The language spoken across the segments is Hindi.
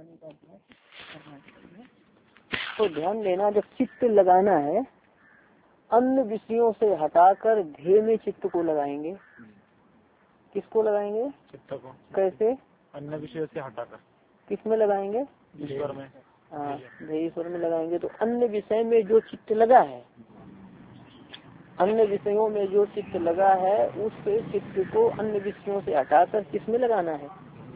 लगाने का अभ्यास करना चाहिए। तो ध्यान देना, जब चित्त लगाना है अन्य विषयों से हटाकर ध्येय में चित्त को लगाएंगे। किसको लगाएंगे? चित्त को। कैसे? अन्य विषयों से हटाकर किस में लगाएंगे? ईश्वर में। हाँ, ईश्वर में लगाएंगे। तो अन्य विषय में जो चित्त लगा है, अन्य विषयों में जो चित्त लगा है उस चित्त को अन्य विषयों से हटाकर किस में लगाना है?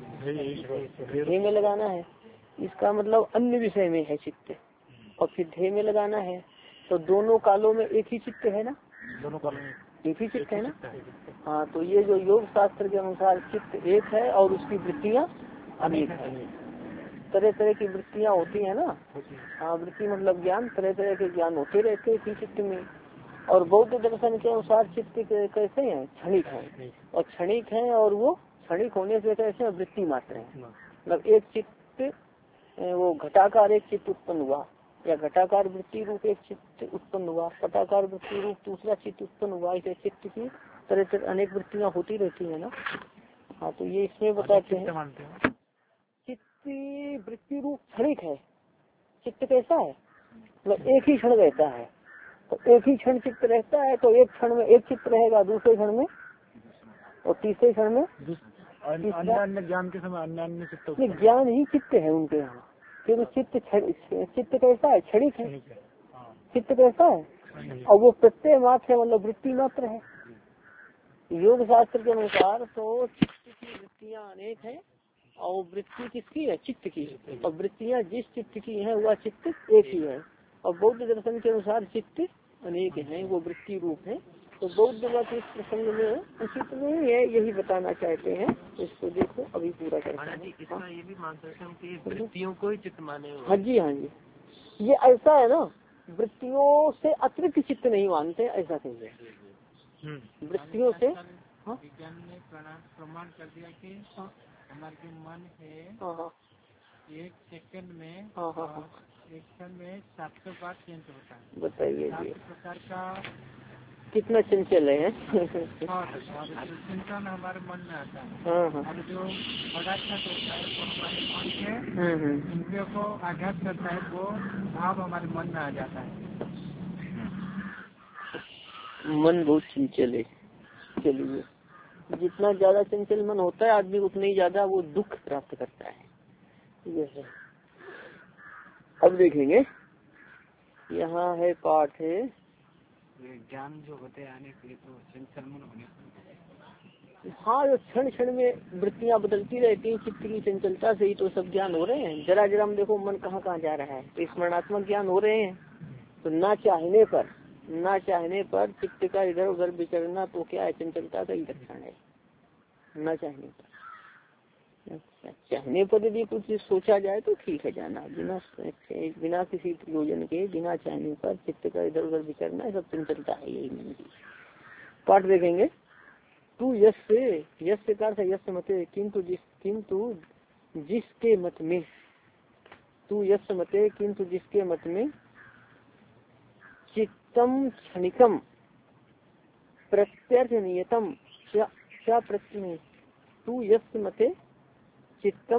ध्येय में लगाना है। इसका मतलब अन्य विषय में है चित्त और फिर ध्येय में लगाना है। तो दोनों कालों में एक ही चित्त है ना? दोनों कालों में एक ही चित्त है ना? हाँ, तो ये जो योग शास्त्र के अनुसार चित्त एक है और उसकी वृत्तियाँ अनेक है। तरह तरह की वृत्तियाँ होती है ना। हाँ, वृत्ति मतलब ज्ञान, तरह तरह के ज्ञान होते रहते हैं चित्त में। और बौद्ध दर्शन के अनुसार चित्त कैसे हैं? क्षणिक है। और क्षणिक है और वो क्षणिक होने से कैसे वृत्ति मात्र है। मतलब एक चित्त वो घटाकार एक चित्त उत्पन्न हुआ या घटाकार वृत्ति रूप एक चित्त उत्पन्न हुआ, पटाकार वृत्ति रूप दूसरा चित्त उत्पन्न हुआ। इसे चित्त की तरह तरह अनेक वृत्तियाँ होती रहती है ना। हाँ, तो ये इसमें बताते हैं चित्त वृत्ति रूप क्षणिक है। चित्त कैसा है? मतलब एक ही क्षण रहता है। तो एक ही क्षण चित्त रहता है, तो एक क्षण में एक चित्त रहेगा, दूसरे क्षण में और तीसरे क्षण में अन्य ज्ञान के समय अन्य चित्त। ज्ञान ही चित्त है उनके यहाँ। क्योंकि चित्त कैसा है? क्षणिक है। चित्त कैसा है? और वो प्रत्यय मात्र है, मतलब वृत्ति मात्र है। योग शास्त्र के अनुसार तो चित्त की वृत्तियाँ अनेक है और वृत्ति किसकी है? चित्त की। और वृत्तियाँ जिस चित्त की है वह चित्त एक ही है। और बौद्ध दर्शन के अनुसार चित्त अनेक हैं, वो वृत्ति रूप है। तो बौद्ध मत इस प्रसंग में उचित नहीं है, यही बताना चाहते हैं। इसको देखो अभी पूरा करते हैं। इसका ये भी मान सकते हैं कि वृत्तियों को ही चित्त माने। हाँ जी, हाँ जी, ये ऐसा है ना, वृत्तियों से अतिरिक्त चित्त नहीं मानते, ऐसा कहिए। वृत्तियों से विज्ञान ने प्रमाण कर दिया कि हमारे जो मन है एक सेकंड में एक क्षण में 700 बार चेंज होता है। बताइए 7 प्रकार का कितना चंचल है। चिंतन हमारे मन में आता है। और जो बड़ा छत होता है वो हमारे मन के इंद्रियों को आघात करता है, वो भाव हमारे मन में आ जाता है। मन बहुत चंचल है। चलिए, जितना ज्यादा चंचल मन होता है आदमी उतना ही ज्यादा वो दुख प्राप्त करता है। ये है। अब देखेंगे, यहाँ है पाठ है ज्ञान जो होते हैं आने के लिए तो चंचल मन होने। हाँ, जो क्षण क्षण में वृत्तियाँ बदलती रहती हैं, चित्त की चंचलता से ही तो सब ज्ञान हो रहे हैं। जरा जरा में देखो मन कहाँ कहाँ जा रहा है, तो स्मरणात्मक ज्ञान हो रहे हैं। तो ना चाहने पर चित्त का इधर उधर विचरना तो क्या है? चंचलता का ही लक्षण है। ना चाहने पर, चाहने पर यदि कुछ सोचा जाए तो ठीक है जाना, बिना किसी प्रयोजन के, बिना चाहने पर चित्त का इधर उधर विचरना सब चंचलता है। यही नहीं। पाठ देखेंगे। तू यस्य का अर्थ यस्य मते, किंतु जिसके मत में, तू यस्य मते किंतु जिसके मत में चित्तम क्षणिकम प्रत्यर्थ नियतम क्या प्रत्यय, तू यस्य मते चित्तम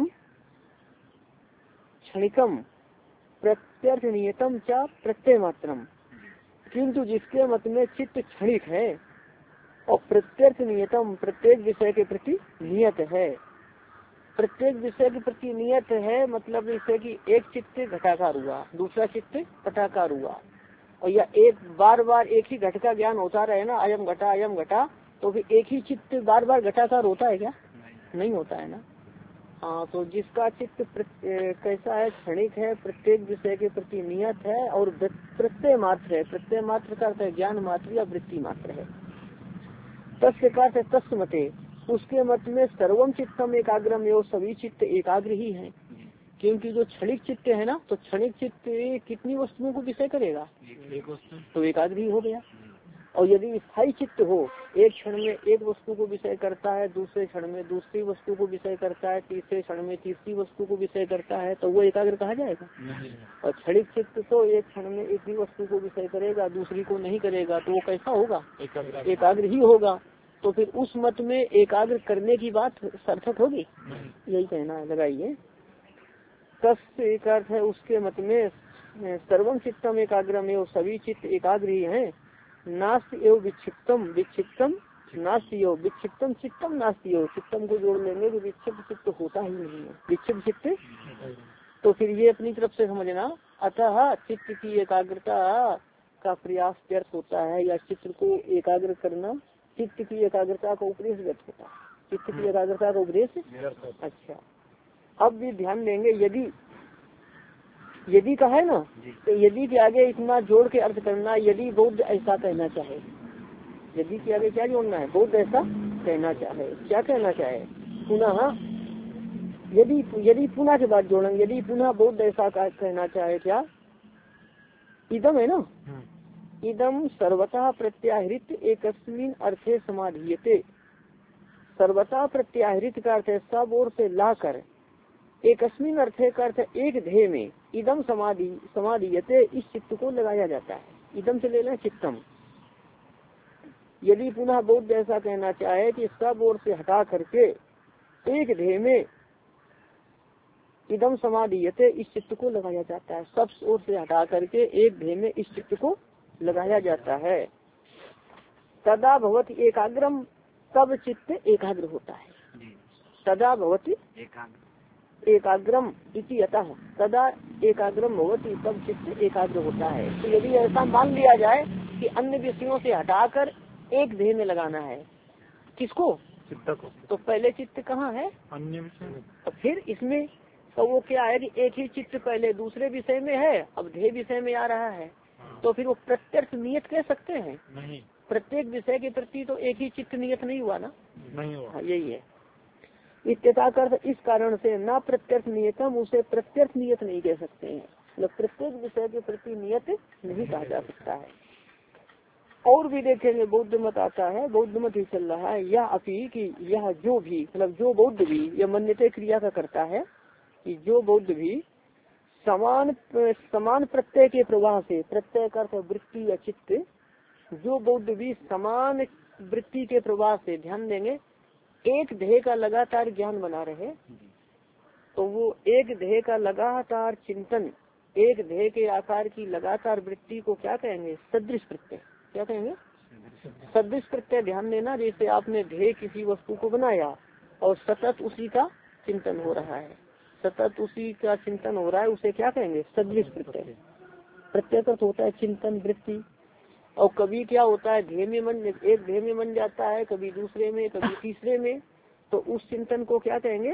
क्षणिकम प्रत्यर्थ नियतम क्या प्रत्यय मात्रम, किंतु जिसके मत में चित्त क्षणिक है और प्रत्यर्थ नियतम प्रत्येक विषय के प्रति नियत है। प्रत्येक विषय के प्रति नियत है मतलब जैसे कि एक चित्त घटाकार हुआ, दूसरा चित्त पटाकार हुआ, और या एक बार बार एक ही घट का ज्ञान होता रहे ना, अयम घटा, तो फिर एक ही चित्त बार बार घटाकार होता है क्या? नहीं होता है ना। हाँ, तो जिसका चित्त कैसा है? क्षणिक है, प्रत्येक विषय के प्रति नियत है और प्रत्यय मात्र है। प्रत्यय मात्र का अर्थ है ज्ञान मात्र या वृत्ति मात्र है। तस्य का अर्थ तस्य मते, उसके मत में सर्वम चित्तम एकाग्रम एवं सभी चित्त एकाग्र ही है। क्योंकि जो क्षणिक चित्त है ना, तो क्षणिक चित्त कितनी वस्तुओं को विषय करेगा? एक वस्तु, तो एकाग्र ही हो गया। और यदि स्थायी चित्त हो, एक क्षण में एक वस्तु को विषय करता है, दूसरे क्षण में दूसरी वस्तु को विषय करता है, तीसरे क्षण में तीसरी वस्तु को विषय करता है, तो वो एकाग्र कहा जाएगा? और क्षणिक चित्त तो एक क्षण में एक ही वस्तु को विषय करेगा, दूसरी को नहीं करेगा, तो वो कैसा होगा? एकाग्र ही होगा। तो फिर उस मत में एकाग्र करने की बात सार्थक होगी? यही कहना है। लगाइए, तस्य एक अर्थ है उसके मत में सर्वम चित्तम एकाग्रम एवं सभी चित्त एकाग्र ही है। नास्त एवं विक्षिप्तम विक्षिप्तम नास्त योग विक्षिप्तम चित्तम नास्त योग चित्तम को जोड़ लेंगे कि विक्षिप्त चित्त होता ही नहीं है, विक्षिप्त चित्त। तो फिर ये अपनी तरफ से समझना, अतः चित्त की एकाग्रता का प्रयास व्यर्थ होता है, या चित्त को एकाग्र करना, चित्त की एकाग्रता का उपदेश व्यर्थ होता है, चित्त की एकाग्रता का उपदेश। अच्छा, अब भी ध्यान देंगे, यदि का है ना, तो यदि के आगे इतना जोड़ के अर्थ करना, यदि बौद्ध ऐसा कहना चाहे, यदि के आगे क्या जोड़ना है, बौद्ध ऐसा कहना चाहे, क्या कहना चाहे, पुनः यदि पुनः के बाद जोड़ेंगे, यदि पुनः बौद्ध ऐसा कहना चाहे, क्या इदम है ना, इदम सर्वथा प्रत्याहृत एकस्मिन अर्थे समाधीयते। सर्वथा प्रत्याहृत का अर्थ है सब ओर से लाकर, एकस्मिन अर्थे का अर्थ एक ध्येय में, इदम समाधीयते इस चित्त को लगाया जाता है। इदम से ले लें चित्तम। यदि पुनः बौद्ध ऐसा कहना चाहे कि सब ओर से हटा करके एक ध्येय में इदम समाधीयते इस चित्त को लगाया जाता है, सब ओर से हटा करके एक ध्येय में इस चित्त को लगाया जाता है। तदा भवति एकाग्रम, तब चित्त एकाग्र होता है। तदा भवति एकाग्रम इति अतः, तदा एकाग्रम भवति, तब चित्त एकाग्र होता है। तो यदि ऐसा मान लिया जाए कि अन्य विषयों से हटाकर एक ध्येय में लगाना है, किसको, चित्त को, तो पहले चित्त कहाँ है, अन्य विषय में, और फिर इसमें तो वो क्या है कि एक ही चित्त पहले दूसरे विषय में है, अब ध्येय विषय में आ रहा है, तो फिर वो प्रत्यक्ष नियत कह सकते हैं नहीं, प्रत्येक विषय के प्रति तो एक ही चित्त नियत नहीं हुआ ना, नहीं हुआ, यही है इत्यता कर। इस कारण से ना प्रत्यक्ष नियतम, उसे प्रत्यक्ष नियत नहीं कह सकते हैं, मतलब प्रत्येक विषय के प्रति नियत नहीं कहा जा सकता है। और भी देखेंगे बौद्ध मत आता है, बौद्ध मत ही चल रहा है, यह अपी कि यह जो भी, मतलब जो बौद्ध भी, यह मन्यते क्रिया का करता है कि जो बौद्ध भी समान प्रत्यय के प्रवाह से, प्रत्यय का अर्थ वृत्ति या चित्त, जो बौद्ध भी समान वृत्ति के प्रवाह से, ध्यान देंगे, एक ध्येय का लगातार ज्ञान बना रहे, तो वो एक ध्येय का लगातार चिंतन, एक ध्येय के आकार की लगातार वृत्ति को क्या कहेंगे, सदृश प्रत्यय, क्या कहेंगे, सदृश प्रत्यय। ध्यान देना, जैसे आपने ध्येय किसी वस्तु को बनाया और सतत उसी का चिंतन हो रहा है, सतत उसी का चिंतन हो रहा है, उसे क्या कहेंगे, सदृश प्रत्यय। प्रत्यय का होता है चिंतन वृत्ति, और कभी क्या होता है ध्येय में मन, एक ध्येय में मन जाता है, कभी दूसरे में, कभी तीसरे में, तो उस चिंतन को क्या कहेंगे,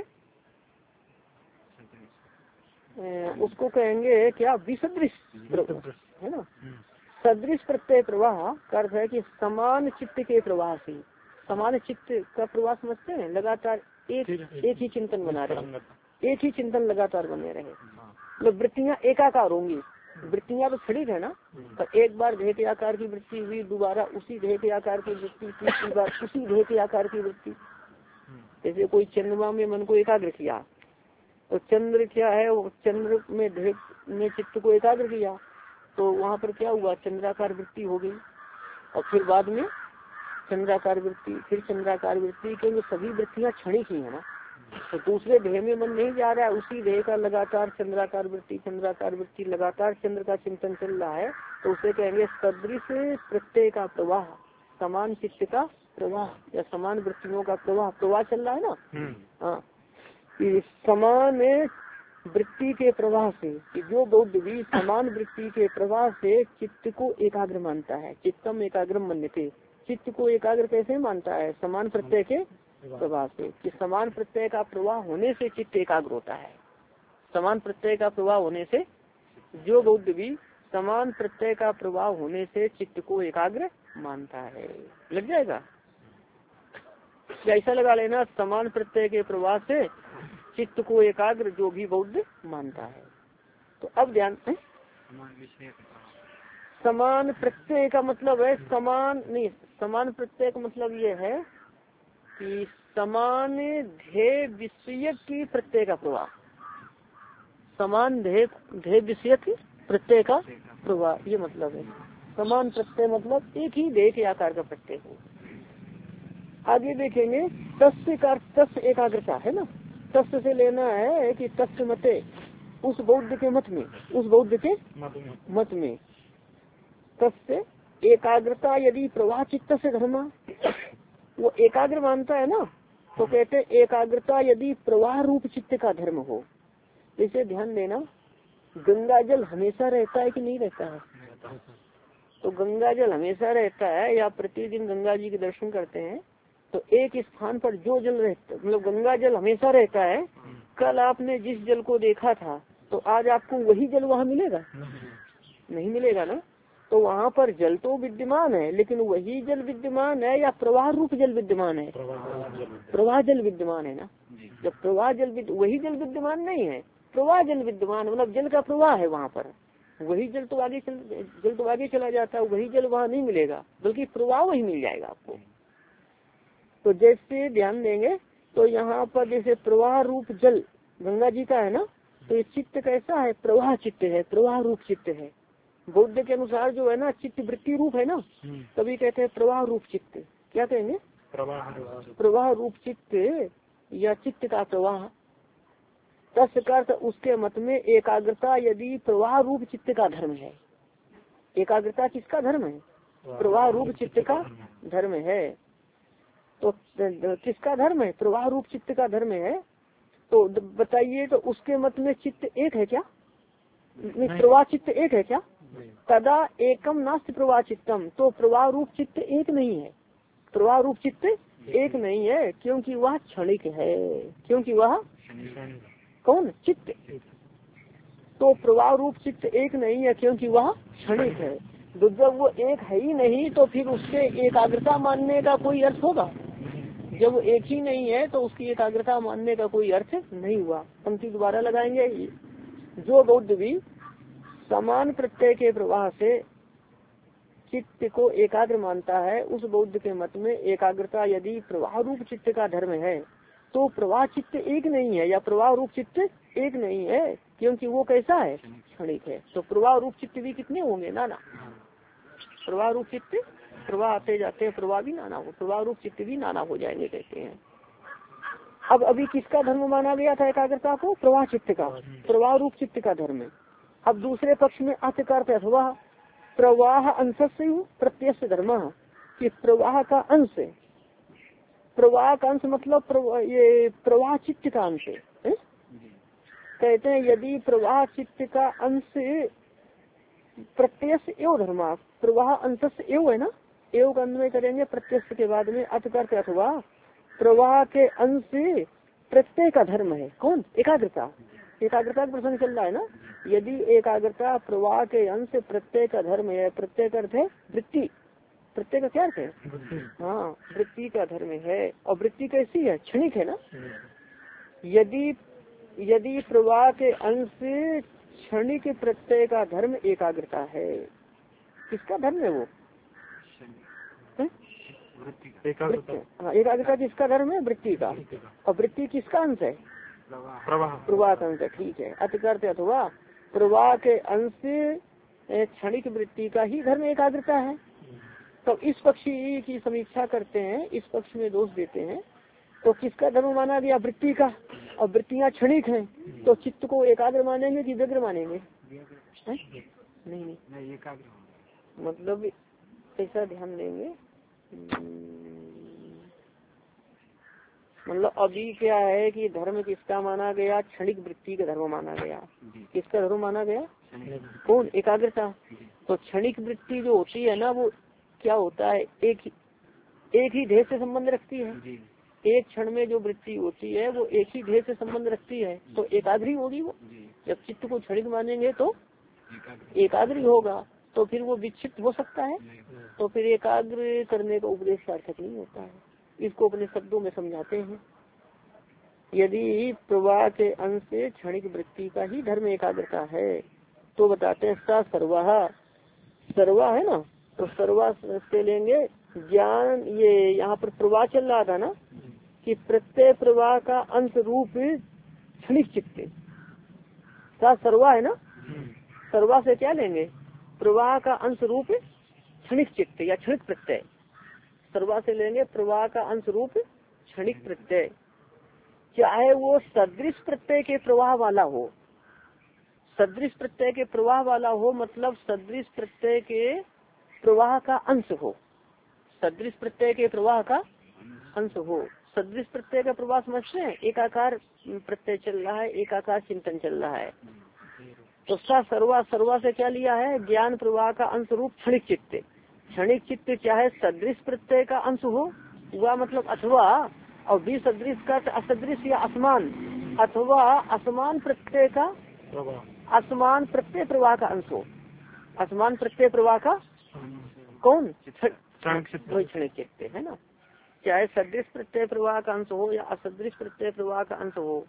उसको कहेंगे क्या, विसदृश है ना। सदृश प्रत्यय प्रवाह का अर्थ है कि समान चित्त के प्रवाह से, समान चित्त का प्रवाह समझते हैं, लगातार एक ही चिंतन बना रहे, एक ही चिंतन लगातार बने रहे, मतलब वृत्तियाँ एकाकार होंगी, वृत्तियाँ तो खड़ी है ना, पर एक बार ध्येय के आकार की वृत्ति हुई, दोबारा उसी ध्येय के आकार की वृत्ति, तीसरी बार उसी ध्येय के आकार की वृत्ति। जैसे कोई चंद्रमा में मन को एकाग्र किया, तो चंद्र क्या है, चंद्र में ध्येय में चित्त को एकाग्र किया, तो वहाँ पर क्या हुआ, चंद्राकार वृत्ति हो गई, और फिर बाद में चंद्राकार वृत्ति, फिर चंद्राकार वृत्ति, क्योंकि सभी वृत्तियाँ क्षणिक ही है ना, तो दूसरे ध्येय में मन नहीं जा रहा है, उसी ध्येय का लगातार चंद्राकार वृत्ति लगातार चंद्र का चिंतन चल रहा है, तो उसे कहेंगे सदृश प्रत्यय का प्रवाह, समान चित्त का प्रवाह या समान वृत्तियों का प्रवाह चल रहा है ना। हाँ, समान वृत्ति के प्रवाह से, कि जो बौद्ध भी समान वृत्ति के प्रवाह से चित्त को एकाग्र मानता है, चित्तम एकाग्रम मन्यते, चित्त को एकाग्र कैसे मानता है, समान प्रत्यय के प्रवाह से, कि समान प्रत्यय का प्रवाह होने से चित्त एकाग्र होता है, समान प्रत्यय का प्रवाह होने से, जो बौद्ध भी समान प्रत्यय का प्रवाह होने से चित्त को एकाग्र मानता है। लग जाएगा, ऐसा लगा लेना, समान प्रत्यय के प्रवाह से चित्त को एकाग्र जो भी बौद्ध मानता है। तो अब ध्यान है, समान प्रत्यय का मतलब है समान नहीं, समान प्रत्यय का मतलब ये है कि समान ध्येय विषय की प्रत्यय का प्रवाह, समान ध्येय विषय की प्रत्यय का प्रवाह, ये मतलब है समान प्रत्यय, मतलब एक ही ध्येय के आकार का प्रत्यय हो। आगे देखेंगे, तस्य का तस्य एकाग्रता है ना, तस्य से लेना है कि तस्य मते, उस बौद्ध के मत में, उस बौद्ध के मत में तस्य एकाग्रता यदि प्रवाह चित्त से धर्म, वो एकाग्र मानता है ना, तो कहते हैं एकाग्रता यदि प्रवाह रूप चित्त का धर्म हो। इसे ध्यान देना, गंगा जल हमेशा रहता है कि नहीं रहता है? तो गंगा जल हमेशा रहता है या प्रतिदिन गंगा जी के दर्शन करते हैं तो एक स्थान पर जो जल रहता, मतलब गंगा जल हमेशा रहता है। कल आपने जिस जल को देखा था तो आज आपको वही जल वहाँ मिलेगा? नहीं मिलेगा ना। तो वहाँ पर जल तो विद्यमान है, लेकिन वही जल विद्यमान है या प्रवाह रूप जल विद्यमान है? प्रवाह जल विद्यमान है ना। जब प्रवाह जल वही जल विद्यमान नहीं है, प्रवाह जल विद्यमान, मतलब जल का प्रवाह है वहाँ पर। वही जल तो आगे चला जाता है, वही जल वहाँ नहीं मिलेगा, बल्कि प्रवाह वही मिल जाएगा आपको। तो जैसे ध्यान देंगे तो यहाँ पर जैसे प्रवाह रूप जल गंगा जी का है ना, तो ये चित्त कैसा है? प्रवाह चित्त है, प्रवाह रूप चित्त है। बौद्ध के अनुसार जो है ना चित्त वृत्ति रूप है ना, तभी कहते हैं प्रवाह रूप चित्त। क्या कहेंगे? प्रवाह रूप चित्त या चित्त का प्रवाह। तस्कर्थ उसके मत में एकाग्रता यदि प्रवाह रूप चित्त का धर्म है। एकाग्रता किसका धर्म है? प्रवाह रूप चित्त का धर्म है। तो किसका धर्म है? प्रवाह रूप चित्त का धर्म है। तो बताइए, तो उसके मत में चित्त एक है क्या? प्रवाह चित्त एक है क्या? तदा एकम नास्ति प्रवाह चित्तम, तो प्रवाह रूप चित्त एक नहीं है। प्रवाह रूप चित्त एक नहीं है, क्योंकि वह क्षणिक है। क्योंकि वह कौन? चित्त। तो प्रवाह रूप चित्त एक नहीं है क्योंकि वह क्षणिक है। तो जब वो एक है ही नहीं तो फिर उससे एकाग्रता मानने का कोई अर्थ होगा? जब वो एक ही नहीं है तो उसकी एकाग्रता मानने का कोई अर्थ नहीं हुआ। पंक्ति दोबारा लगाएंगे। जो बौद्ध भी समान प्रत्यय के प्रवाह से चित्त को एकाग्र मानता है, उस बौद्ध के मत में एकाग्रता यदि प्रवाह रूप चित्त का धर्म है तो प्रवाह चित्त एक नहीं है या प्रवाह रूप चित्त एक नहीं है, क्योंकि वो कैसा है? क्षणिक है। तो प्रवाह रूप चित्त भी कितने होंगे? नाना। प्रवाह रूप चित्त, प्रवाह आते जाते हैं, प्रवाह भी नाना हो, प्रवाह रूप चित्त भी नाना हो जाएंगे कहते हैं। अब अभी किसका धर्म माना गया था एकाग्रता को? प्रवाह चित्त का, प्रवाह रूप चित्त का धर्म। अब दूसरे पक्ष में अर्थ अथवा प्रवाह अंश से प्रत्यक्ष धर्म, कि प्रवाह का अंश, प्रवाह का अंश मतलब ये प्रवाह चित्त का अंश है। कहते हैं यदि प्रवाह चित्त का अंश प्रत्यक्ष एवं धर्मा, प्रवाह अंश एवं है ना, एवं का अन्वय करेंगे प्रत्यक्ष के बाद में अर्थ अथवा प्रवाह के अंश प्रत्यय का धर्म है। कौन? एकाग्रता। एकाग्रता का प्रसंग चल रहा है ना। यदि एकाग्रता प्रवाह के अंश प्रत्यय का धर्म है, प्रत्यय का अर्थ है वृत्ति, प्रत्यय का क्या अर्थ है? हाँ, वृत्ति का धर्म है। और वृत्ति कैसी है? क्षणिक है ना। यदि प्रवाह के अंश क्षणिक प्रत्यय का धर्म एकाग्रता है, किसका धर्म है वो? एकाग्रता किसका धर्म है? वृत्ति का। और वृत्ति किसका अंश है? प्रवाह का अंश है। ठीक है। अतिकर्त अथवा प्रवाह के अंश क्षणिक वृत्ति का ही धर्म एकाग्रता है। तो इस पक्षी की समीक्षा करते हैं, इस पक्ष में दोष देते हैं। तो किसका धर्म माना गया? वृत्ति का। और वृत्तियाँ क्षणिक हैं, तो चित्त को एकाग्र मानेंगे कि व्यग्र मानेंगे? नहीं, मतलब ऐसा ध्यान देंगे। मतलब अभी क्या है कि धर्म किसका माना गया? क्षणिक वृत्ति का धर्म माना गया। किसका धर्म माना गया? कौन? एकाग्रता। तो क्षणिक वृत्ति जो होती है ना, वो क्या होता है? एक ही ध्येय से संबंध रखती है। एक क्षण में जो वृत्ति होती है वो एक ही ध्येय से संबंध रखती है, तो एकाग्री होगी वो। जब चित्त को क्षणिक मानेंगे तो एकाग्री होगा, तो फिर वो विक्षिप्त हो सकता है। तो फिर एकाग्र करने का उपदेश सार्थक नहीं होता है। इसको अपने शब्दों में समझाते हैं। यदि प्रवाह के अंश से क्षणिक वृत्ति का ही धर्म एकाग्रता है तो बताते हैं सा सर्वा, सर्वा है ना, तो सर्वा से लेंगे ज्ञान। ये यहाँ पर प्रवाह चल रहा था ना कि प्रत्यय प्रवाह का अंश रूप क्षणिक चित्त, सा सर्वा है ना। सर्वा से क्या लेंगे? प्रवाह का अंश रूप क्षणिक चित्त या क्षणिक प्रत्यय। सर्वा से लेंगे प्रवाह का अंश रूप क्षणिक प्रत्यय, चाहे वो सदृश प्रत्यय के प्रवाह वाला हो, सदृश प्रत्यय के प्रवाह वाला हो, मतलब सदृश प्रत्यय के प्रवाह का अंश हो। सदृश प्रत्यय के प्रवाह का अंश हो। सदृश प्रत्यय का प्रवाह समझते हैं, एकाकार प्रत्यय चल रहा है, एकाकार चिंतन चल रहा है, तो सर्वा सर्वा से क्या लिया है, ज्ञान प्रवाह का अंश रूप क्षणिक चित्त। क्षणिक चित्त चाहे सदृश प्रत्यय का अंश हो वह मतलब अथवा, और भी सदृश का असदृश या असमान, अथवा असमान प्रत्यय का असमान प्रत्यय प्रवाह का अंश हो। असमान प्रत्यय प्रवाह का कौन, क्षणिक चित्त है ना। चाहे सदृश प्रत्यय प्रवाह का अंश हो या असदृश प्रत्यय प्रवाह का अंश हो।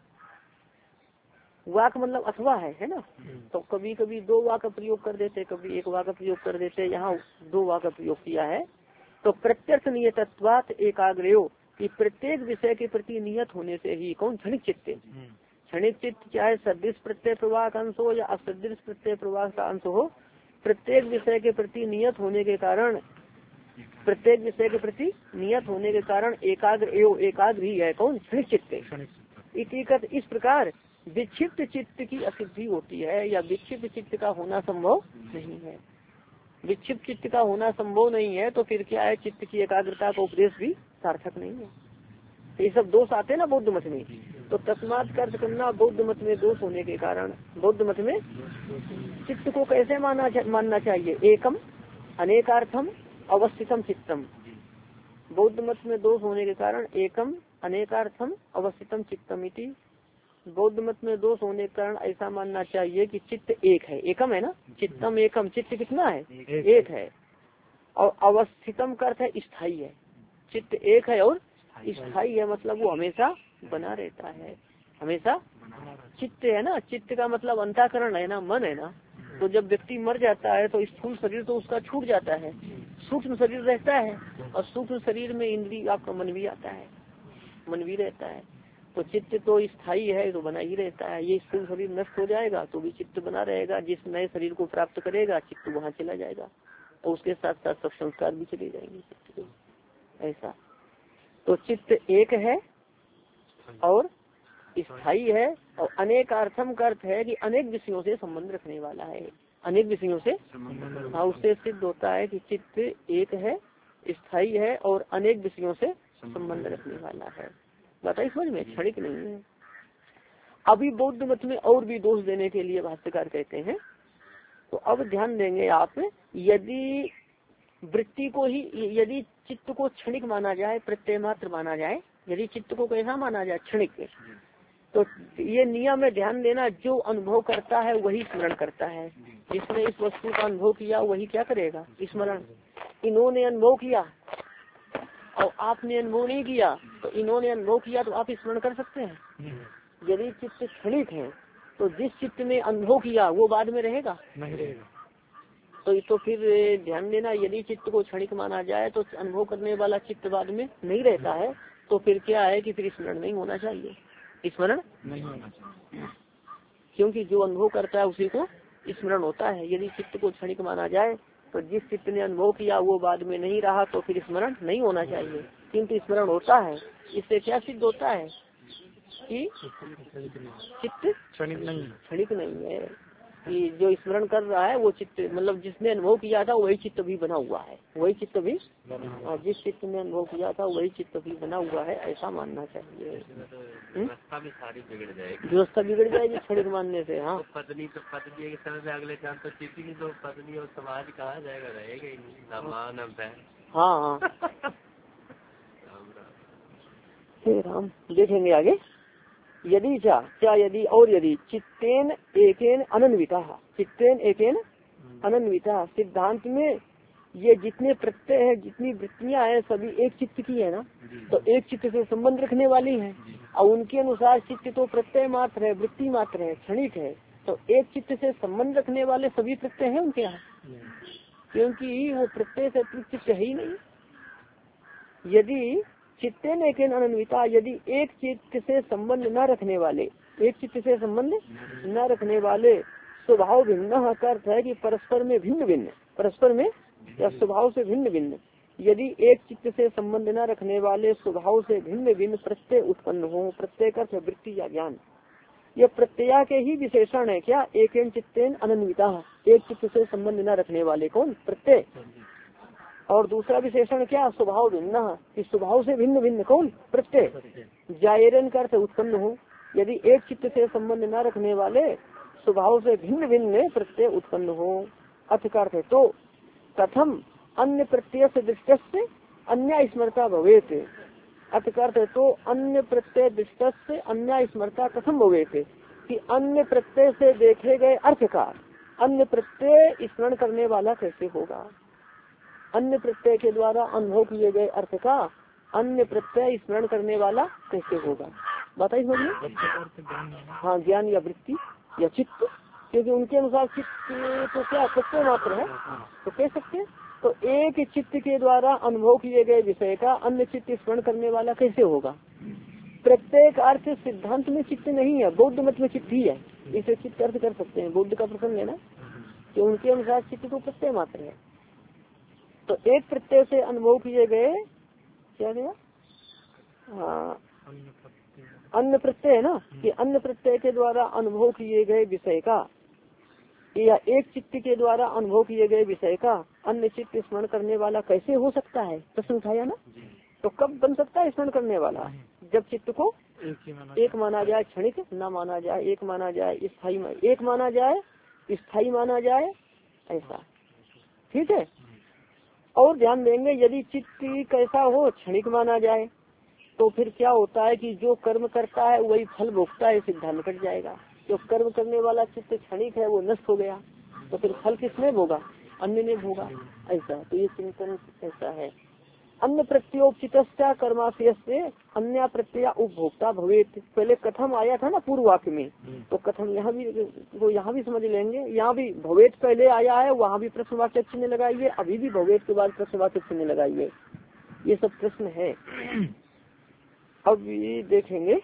वाक मतलब अथवा है ना। तो कभी कभी दो वाक का प्रयोग कर देते, कभी एक वाक का प्रयोग कर देते, यहाँ दो वाक का प्रयोग किया है। तो प्रत्यक्ष नियतत्वात् एकाग्रयो कि प्रत्येक विषय के प्रति नियत होने से ही कौन, क्षणिक चित्त। क्षणिक चित्त चाहे सदृश प्रत्यय प्रवाह का अंश हो या असदृश प्रत्यय प्रवाह का अंश हो, प्रत्येक विषय के प्रति नियत होने के कारण, प्रत्येक विषय के प्रति नियत होने के कारण एकाग्र ही है कौन, क्षणिक चित्त। इस प्रकार विक्षिप्त चित्त की असिद्धि होती है, या विक्षिप्त चित्त का होना संभव नहीं है। विक्षिप्त चित्त का होना संभव नहीं है तो फिर क्या है, चित्त की एकाग्रता का उपदेश भी सार्थक नहीं है। तो ये सब दोष आते हैं ना बौद्ध मत में। तो तस्मात् कर्त करना, बौद्ध मत में दोष होने के कारण, बौद्ध मत में चित्त को कैसे मानना चाहिए, एकम अनेकार्थम अवस्थितम चित्तम। बौद्ध मत में दोष होने के कारण एकम अनेकार्थम अवस्थितम चित्तम इति, बौद्ध मत में दोष होने के कारण ऐसा मानना चाहिए कि चित्त एक है, एकम है ना, चित्तम एकम, चित्त कितना है, एक है। और अवस्थितम का अर्थ है स्थायी है, चित्त एक है और स्थायी है, मतलब वो हमेशा बना रहता है, हमेशा। चित्त है ना, चित्त का मतलब अंतःकरण है ना, मन है ना। तो जब व्यक्ति मर जाता है तो स्थूल शरीर तो उसका छूट जाता है, सूक्ष्म शरीर रहता है, और सूक्ष्म शरीर में इंद्रिय आपका मन भी आता है, मन भी रहता है। तो चित्त तो स्थायी है तो बना ही रहता है। ये स्थूल शरीर नष्ट हो जाएगा तो भी चित्त बना रहेगा, जिस नए शरीर को प्राप्त करेगा चित्त वहाँ चला जाएगा, और उसके साथ साथ सब संस्कार भी चले जाएंगे चित्त के, ऐसा। तो चित्त एक है और स्थायी है, और अनेक अर्थम का अर्थ है कि अनेक विषयों से संबंध रखने वाला है, अनेक विषयों से। हाँ, उससे सिद्ध होता है कि चित्त एक है, स्थायी है और अनेक विषयों से संबंध रखने वाला है। बताइए समझ में, क्षणिक नहीं है। अभी बौद्ध मत में और भी दोष देने के लिए भाष्यकार कहते हैं, तो अब ध्यान देंगे आप, यदि वृत्ति को ही, यदि चित्त को क्षणिक माना जाए, प्रत्यय मात्र माना जाए, यदि चित्त को कैसा माना जाए, क्षणिक, तो ये नियम है, ध्यान देना, जो अनुभव करता है वही स्मरण करता है। जिसने इस वस्तु का अनुभव किया वही क्या करेगा, स्मरण। इन्होंने अनुभव किया और आपने अनुभव नहीं किया, तो इन्होंने अनुभव किया तो आप स्मरण कर सकते हैं। यदि चित्त क्षणिक है तो जिस चित्त ने अनुभव किया वो बाद में रहेगा, नहीं रहेगा। तो फिर ध्यान देना, यदि चित्त को क्षणिक माना जाए तो अनुभव करने वाला चित्त बाद में नहीं रहता है, तो फिर क्या है कि फिर स्मरण नहीं होना चाहिए, स्मरण नहीं होना चाहिए, क्योंकि जो अनुभव करता है उसी को स्मरण होता है। यदि चित्त को क्षणिक माना जाए तो जिस चित्त ने अनुभव किया वो बाद में नहीं रहा तो फिर स्मरण नहीं होना चाहिए, किंतु स्मरण होता है। इससे क्या सिद्ध होता है कि चित्त क्षणिक नहीं है, कि जो स्मरण कर रहा है वो चित्त, मतलब जिसने अनुभव किया था वही चित्त भी बना हुआ है, वही चित्त भी, जिस चित्त ने अनुभव किया था वही चित्त भी बना हुआ है, ऐसा मानना चाहिए। व्यवस्था भी सारी बिगड़ जाएगी, व्यवस्था बिगड़ जाएगी क्षणिक मानने से। हाँ, पत्नी तो पत्नी के समय में अगले चांद तो चित्त ही तो पत्नी और समाज कहा जाएगा, रहेगा ही नहीं। हाँ राम, देखेंगे आगे। यदि क्या यदि और यदि चित्तेन एकेन अनन्विता, चित्तेन एकेन अनन्विता, सिद्धांत में ये जितने प्रत्यय है, जितनी वृत्तियां हैं, सभी एक चित्त की है ना, तो एक चित्त से संबंध रखने वाली हैं, और उनके अनुसार चित्त तो प्रत्यय मात्र है, वृत्ति मात्र है, क्षणिक है, तो एक चित्त से संबंध रखने वाले सभी प्रत्यय हैं उनके यहाँ, क्योंकि वो प्रत्यय से चित्त है ही नहीं। यदि चित्ते ने केन अनन्विता, यदि एक चित्त से संबंध न रखने वाले, एक चित्त से संबंध न रखने वाले, स्वभाव भिन्न का अर्थ है कि परस्पर में भिन्न भिन्न, परस्पर में या स्वभाव से भिन्न भिन्न, यदि एक चित्त से संबंध न रखने वाले स्वभाव से भिन्न भिन्न प्रत्यय उत्पन्न हो, प्रत्यय का वृत्ति या ज्ञान, ये प्रत्यया के ही विशेषण है क्या? एकेन चित्तेन अनन्विता, एक चित्त से संबंध न रखने वाले कौन? प्रत्यय। और दूसरा विशेषण क्या? स्वभाव भिन्न, इस स्वभाव से भिन्न भिन्न कौन? प्रत्यय। जायरन का अर्थ उत्पन्न हो, यदि एक चित्त से संबंध न रखने वाले स्वभाव से भिन्न भिन्न प्रत्यय उत्पन्न हो। अर्थ का अर्थ है तो कथम अन्य प्रत्यय से दृष्टि से अन्य स्मरता भवेत। अर्थ का अर्थ है तो अन्य प्रत्यय दृष्टि से अन्य स्मरता कथम भवेत, कि अन्य प्रत्यय से देखे गए अर्थ का अन्य प्रत्यय स्मरण करने वाला कैसे होगा? अन्य प्रत्यय के द्वारा अनुभव किए गए अर्थ का अन्य प्रत्यय स्मरण करने वाला कैसे होगा? बताइए समझिए। हाँ, ज्ञान या वृत्ति या चित्त, क्योंकि उनके अनुसार चित्त तो क्या प्रत्यय मात्र है, तो कह सकते हैं। तो एक चित्त के द्वारा अनुभव किए गए विषय का अन्य चित्त स्मरण करने वाला कैसे होगा? प्रत्येक अर्थ सिद्धांत में चित्त नहीं है, बौद्ध मत में चित्त ही है, इसे चित्त अर्थ कर सकते हैं। बौद्ध का प्रसंग है ना, कि उनके अनुसार चित्त तो प्रत्यय मात्र है। तो एक प्रत्यय से अनुभव किए गए क्या गया? हाँ, अन्य प्रत्यय है ना, कि अन्य प्रत्यय के द्वारा अनुभव किए गए विषय का या एक चित्त के द्वारा अनुभव किए गए विषय का अन्य चित्त स्मरण करने वाला कैसे हो सकता है? प्रश्न उठाया ना। तो कब बन सकता है स्मरण करने वाला? जब चित्त को एक माना जाए, क्षणिक न माना जाए, एक माना जाए, स्थायी, एक माना जाए, स्थायी माना जाए, ऐसा। ठीक है। और ध्यान देंगे, यदि चित्त कैसा हो, क्षणिक माना जाए, तो फिर क्या होता है कि जो कर्म करता है वही फल भोगता है, सिद्धांत कट जाएगा। जो कर्म करने वाला चित्त क्षणिक है वो नष्ट हो गया, तो फिर फल किसने भोगा? अन्य ने भोगा, ऐसा। तो ये चिंतन ऐसा है। अन्य प्रत्योपचितस्या कर्माशय से अन्य प्रत्यय उपभोक्ता भवेत। पहले कथम आया था ना पूर्व वाक्य में, तो कथम यहाँ भी समझ लेंगे। यहाँ भी भवेत पहले आया है, वहाँ भी प्रश्नवाचक चिन्ह लगाइए, अभी भी भवेत के बाद प्रश्नवाचक चिन्ह लगाइए। ये सब प्रश्न है। अब ये देखेंगे,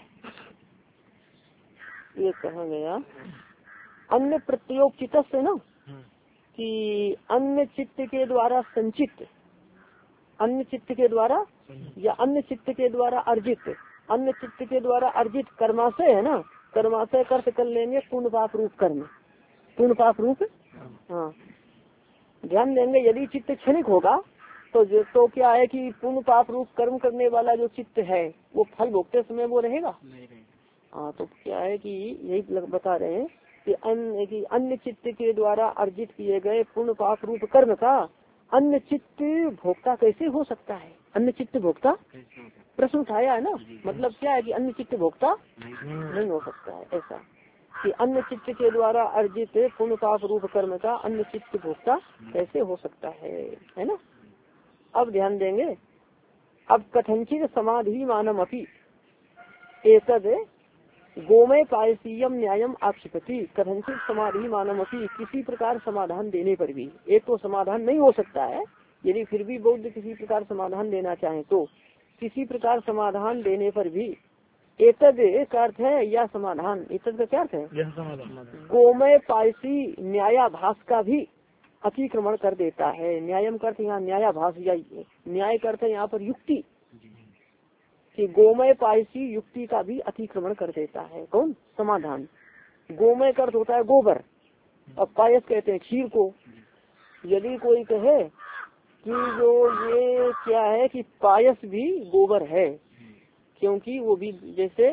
ये कहा गया अन्य प्रत्योपचित से ना, कि अन्य चित्त के द्वारा संचित, अन्य चित्त के द्वारा या अन्य चित्त के द्वारा अर्जित, अन्य चित्त के द्वारा अर्जित कर्माशय है ना, कर्माशय कर्त कर लेंगे पुण्य पाप रूप कर्म, पुण्य पाप रूप। हाँ, ध्यान देंगे, यदि चित्त क्षणिक होगा तो क्या है कि पुण्य पाप रूप कर्म करने वाला जो चित्त है वो फल भोगते समय वो रहेगा। हाँ, तो क्या है कि यही बता रहे हैं कि अन्य चित्त के द्वारा अर्जित किए गए पुण्य पाप रूप कर्म का अन्य चित्त भोक्ता कैसे हो सकता है? अन्य चित्त भोक्ता प्रश्न उठाया है ना, मतलब क्या है कि अन्य चित्त भोक्ता नहीं हो सकता है, ऐसा कि अन्य चित्त के द्वारा अर्जित पुण्य पाप रूप कर्म का अन्य चित्त भोक्ता कैसे हो सकता है ना। अब ध्यान देंगे, अब कथनचित समाधि मानम अपि एतद गोमय पायसीयम न्यायम आक्षिपति। कथनचित समाधि मानम अपि, किसी प्रकार समाधान देने पर भी, एक तो समाधान नहीं हो सकता है, यदि फिर भी बौद्ध किसी प्रकार समाधान देना चाहे तो किसी प्रकार समाधान देने पर भी एतद का अर्थ है या समाधान, एतद का क्या अर्थ है? गोमय पायसी न्यायाभास का भी अतिक्रमण कर देता है। न्यायम का अर्थ यहाँ न्यायाभास या न्याय का अर्थ है यहाँ पर युक्ति, कि गोमय पायसी युक्ति का भी अतिक्रमण कर देता है। कौन? समाधान। गोमय का अर्थ होता है गोबर, और पायस कहते हैं खीर को। यदि कोई कहे कि जो ये क्या है कि पायस भी गोबर है, क्योंकि वो भी जैसे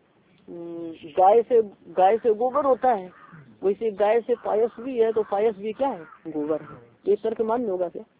गाय से गोबर होता है, वैसे गाय से पायस भी है, तो पायस भी क्या है? गोबर है। ये तर्क मान्य होगा क्या?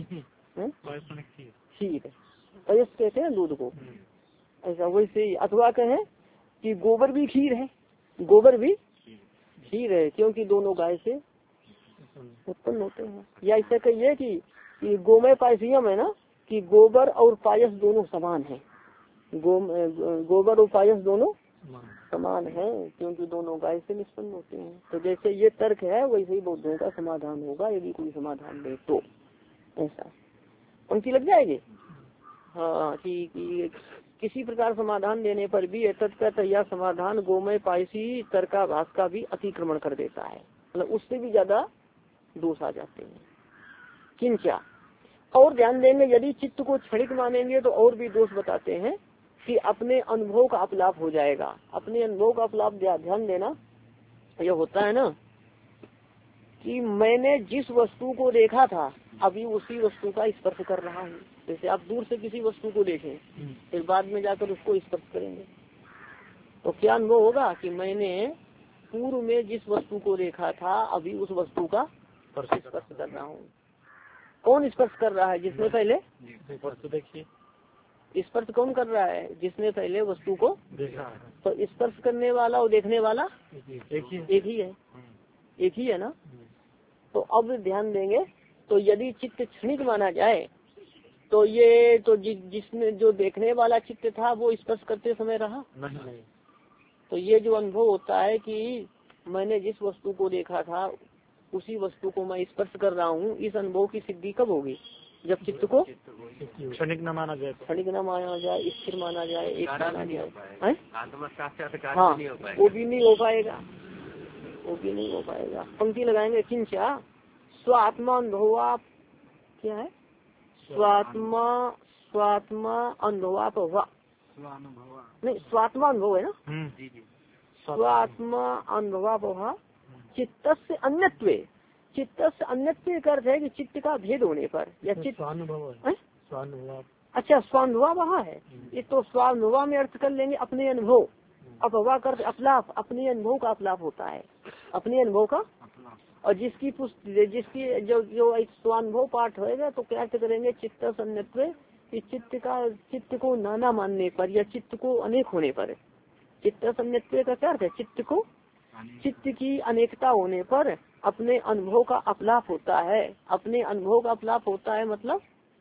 खीर है, पायस कहते हैं दूध को, ऐसा। वैसे ही अथवा कहे कि गोबर भी खीर है, गोबर भी खीर है, क्योंकि दोनों गाय से उत्पन्न होते हैं। या ऐसा कहिए कि गोमय पायसियम है ना, कि गोबर और पायस दोनों समान है, गोबर और पायस दोनों समान है, क्योंकि दोनों गाय से निष्पन्न होते हैं। तो जैसे ये तर्क है वैसे ही बौद्धों का समाधान होगा, यदि कोई समाधान दे तो। ऐसा उनकी लग जाएगी। हाँ, कि किसी प्रकार समाधान देने पर भी तत्कर्थ या समाधान गोमय पायसी तर्काभास का भी अतिक्रमण कर देता है, मतलब उससे भी ज्यादा दोष आ जाते हैं। किंचा, और ध्यान देंगे, यदि चित्त को क्षणिक मानेंगे तो और भी दोष बताते हैं, कि अपने अनुभव का अपलाप हो जाएगा। अपने अनुभव का अपलाप ध्यान देना, यह होता है ना कि मैंने जिस वस्तु को देखा था अभी उसी वस्तु का स्पर्श कर रहा हूँ। जैसे आप दूर से किसी वस्तु को देखें फिर बाद में जाकर उसको स्पर्श करेंगे तो क्या अनुभव होगा कि मैंने पूर्व में जिस वस्तु को देखा था अभी उस वस्तु का स्पर्श कर रहा हूँ। कौन स्पर्श कर रहा है? जिसने पहले देखिए स्पर्श कौन कर रहा है? जिसने पहले वस्तु को देखा। तो स्पर्श करने वाला और देखने वाला एक ही है ना। तो अब ध्यान देंगे, तो यदि चित्त क्षणिक माना जाए तो ये तो जिसने जो देखने वाला चित्त था वो स्पर्श करते समय रहा नहीं। तो ये जो अनुभव होता है कि मैंने जिस वस्तु को देखा था उसी वस्तु को मैं स्पर्श कर रहा हूँ, इस अनुभव की सिद्धि कब होगी? जब चित्त को क्षणिक न माना जाए, स्थिर माना जाए, एक माना जाए। हाँ, वो भी नहीं हो पाएगा। पंक्ति लगाएंगे, किंचा स्वात्मा अनुभवा, क्या है? स्वात्मा अनुभवाप हुआ नहीं, स्वात्मा अनुभव है ना। स्वात्मा अनुभवाप हुआ चित्त से अन्यत्वे। चित्त से अन्यत्व का अर्थ है कि चित्त का भेद होने पर या चित्त अच्छा स्वानुभवा वहाँ है। ये तो स्वानुभवा में अर्थ कर लेंगे अपने अनुभव। अपवा कर अपलाप, अपने अनुभव का अपलाप होता है, अपने अनुभव का। और जिसकी जो स्वानुभव पाठ होएगा तो क्या अर्थ करेंगे? चित्त सन्नित्व कि चित्त को नाना मानने पर या चित्त को अनेक होने पर। चित्त सन्नित्व का क्या अर्थ है? चित्त की अनेकता होने पर अपने अनुभव का अपलाप होता है। अपने अनुभव का अपलाप होता है मतलब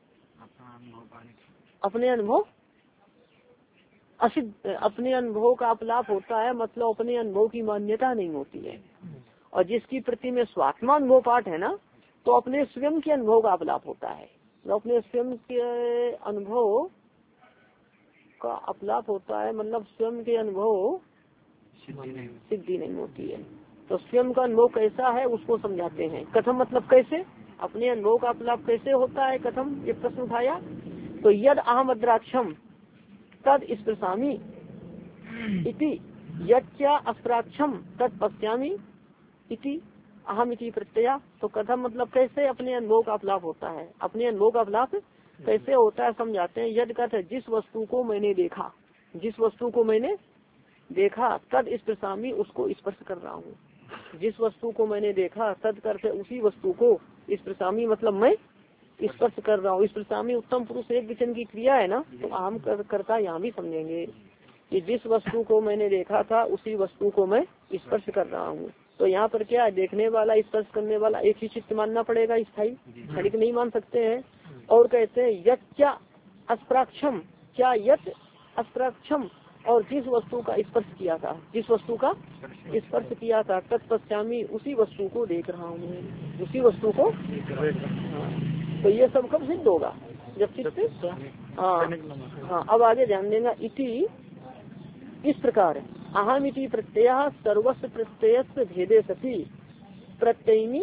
अपने अनुभव असिद्ध, अपने अनुभव का अपलाप होता है मतलब अपने अनुभव की मान्यता नहीं होती है। और जिसकी प्रति में स्वात्मा अनुभव पाठ है ना, तो अपने स्वयं के अनुभव का अपलाप होता है। तो अपने स्वयं के अनुभव का अपलाप होता है मतलब स्वयं के अनुभव सिद्धि नहीं होती है। तो स्वयं का अनुभव कैसा है उसको समझाते हैं। कथम मतलब कैसे? अपने अनुभव का अपलाप कैसे होता है? कथम, ये प्रश्न उठाया। तो यद अहम अद्राक्षम तद स्पृशामि इति, यच्चा अस्प्राक्षम तद पश्यामि इति अहम इति प्रत्यय। तो कथम मतलब कैसे अपने अनुभव का अपलाप होता है? अपने अनुभव का अपलाप कैसे होता है समझाते हैं। यद का जिस वस्तु को मैंने देखा, जिस वस्तु को मैंने देखा तद स्पृशामि, उसको स्पर्श कर रहा हूँ। जिस वस्तु को मैंने देखा तद करते उसी वस्तु को स्पृशामि मतलब मैं स्पर्श कर रहा हूँ। स्पृशामि उत्तम पुरुष एक वचन की क्रिया है ना, तो अहम करता यहाँ भी समझेंगे कि जिस वस्तु को मैंने देखा था उसी वस्तु को मैं स्पर्श कर रहा हूँ। तो यहाँ पर क्या है? देखने वाला स्पर्श करने वाला एक ही चित्त मानना पड़ेगा, स्थायी क्षणिक नहीं मान सकते हैं। और कहते हैं यच्चा अस्प्राक्षम, क्या यत अस्प्राक्षम, और जिस वस्तु का स्पर्श किया था, जिस वस्तु का स्पर्श किया था तत्पश्यामी, उसी वस्तु को देख रहा हूँ, उसी वस्तु को। तो ये सब कब सिद्ध होगा? जब चित्त। हाँ, अब आगे ध्यान देना। इति इस प्रकार अहम इति प्रत्यय सर्वस्व प्रत्यय भेदे सती प्रत्ययनी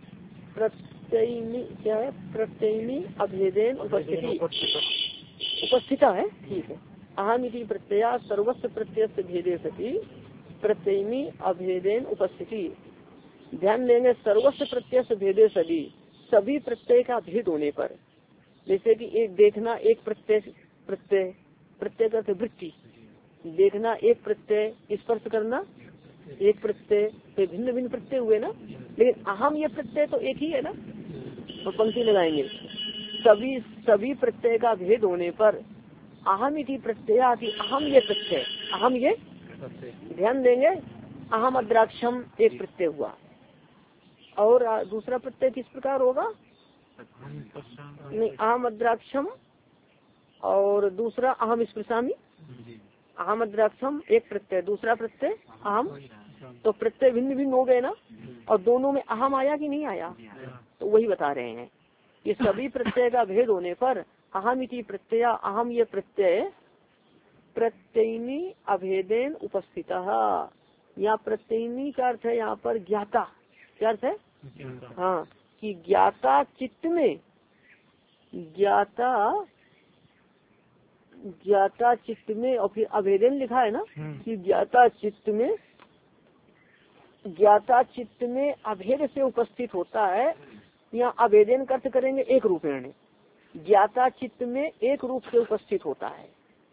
क्या है? प्रत्ययनी अभेदेन उपस्थिता है। ठीक है। अहम इति प्रत्यय सर्वस्व प्रत्यय भेदे सती प्रत्ययनी अभेदेन उपस्थिति। ध्यान देंगे, सर्वस्व प्रत्यय भेदे सदी, सभी प्रत्यय का भेद होने पर। जैसे कि एक देखना, एक प्रत्यय करते वृत्ति, देखना एक प्रत्यय, स्पर्श करना एक प्रत्यय, तो भिन्न भिन्न प्रत्यय हुए ना। लेकिन अहम ये प्रत्यय तो एक ही है ना। तो पंक्ति लगाएंगे, सभी प्रत्यय का भेद होने पर अहम इति प्रत्यय आदि, अहम ये प्रत्यय, अहम ये। ध्यान देंगे, अहम अद्राक्षम एक प्रत्यय हुआ, और दूसरा प्रत्यय किस प्रकार होगा? नहीं, अहम अद्राक्षम और दूसरा अहम स्पृशामि। अहम अद्राक्षम एक प्रत्यय, दूसरा प्रत्यय अहम, तो प्रत्यय भिन्न भिन्न हो गए ना। और दोनों में अहम आया कि नहीं आया? तो वही बता रहे हैं कि सभी प्रत्यय का भेद होने पर अहम इति प्रत्यय, अहम ये प्रत्यय प्रत्ययनी अभेदेन उपस्थिता। यहाँ प्रत्ययनी का अर्थ है यहाँ पर ज्ञाता। क्या अर्थ है? हाँ, कि ज्ञाता चित्त में, ज्ञाता ज्ञाता चित्त में, और फिर अभेदन लिखा है ना कि ज्ञाता चित्त में अभेद से उपस्थित होता है। यहाँ अभेदन अर्थ करेंगे एक रूपेण, ज्ञाता चित्त में एक रूप से उपस्थित होता है।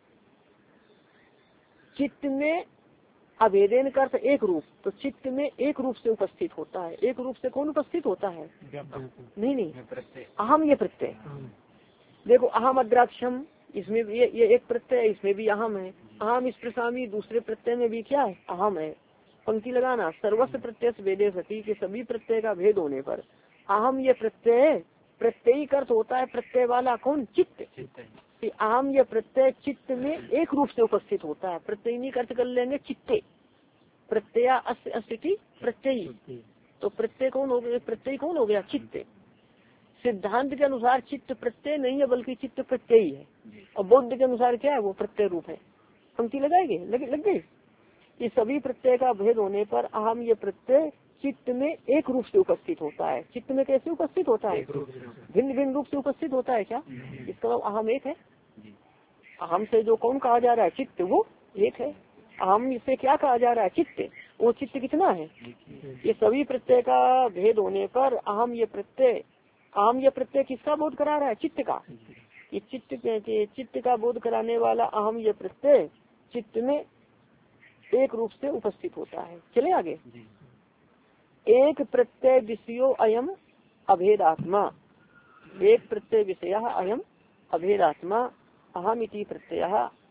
चित्त में अभेदन अर्थ एक रूप, तो चित्त में एक रूप से उपस्थित होता है। एक रूप से कौन उपस्थित होता है? नहीं, अहम ये प्रत्यय। देखो अहम अद्राक्षम, इसमें भी ये एक प्रत्यय, इसमें भी अहम है। अहम इस प्रसामी, दूसरे प्रत्यय में भी क्या है? अहम है। पंक्ति लगाना, सर्वस्व प्रत्यय वेदे सती के सभी प्रत्यय का भेद होने पर अहम ये प्रत्यय, प्रत्ययी अर्थ होता है प्रत्यय वाला कौन? चित्त। अहम ये प्रत्यय चित्त में एक रूप से उपस्थित होता है। प्रत्ययी अर्थ कर लेंगे चित्ते, प्रत्यय अस्थिति प्रत्ययी, तो प्रत्यय कौन हो गया? प्रत्यय कौन हो गया? चित्त। सिद्धांत के अनुसार चित्त प्रत्यय नहीं है बल्कि चित्त प्रत्ययी है, और बौद्ध के अनुसार क्या है? वो प्रत्यय रूप है। पंक्ति लगाएंगे, लग गई। ये सभी प्रत्यय का भेद होने पर अहम ये प्रत्यय चित्त में एक रूप से उपस्थित होता है। चित्त में कैसे उपस्थित होता है? भिन्न भिन्न रूप से उपस्थित होता है। क्या इसका मतलब अहम एक है? अहम से जो कौन कहा जा रहा है? चित्त, वो एक है। अहम से क्या कहा जा रहा है? चित्त। वो चित्त कितना है? ये सभी प्रत्यय का भेद होने पर अहम ये प्रत्यय किसका बोध करा रहा है? चित्त का। ये चित्त का बोध कराने वाला अहम ये प्रत्यय चित्त में एक रूप से उपस्थित होता है। चले आगे। एक प्रत्यय विषयो अयम अभेदात्मा, एक प्रत्यय विषय अयम अभेदात्मा अहम इति प्रत्यय।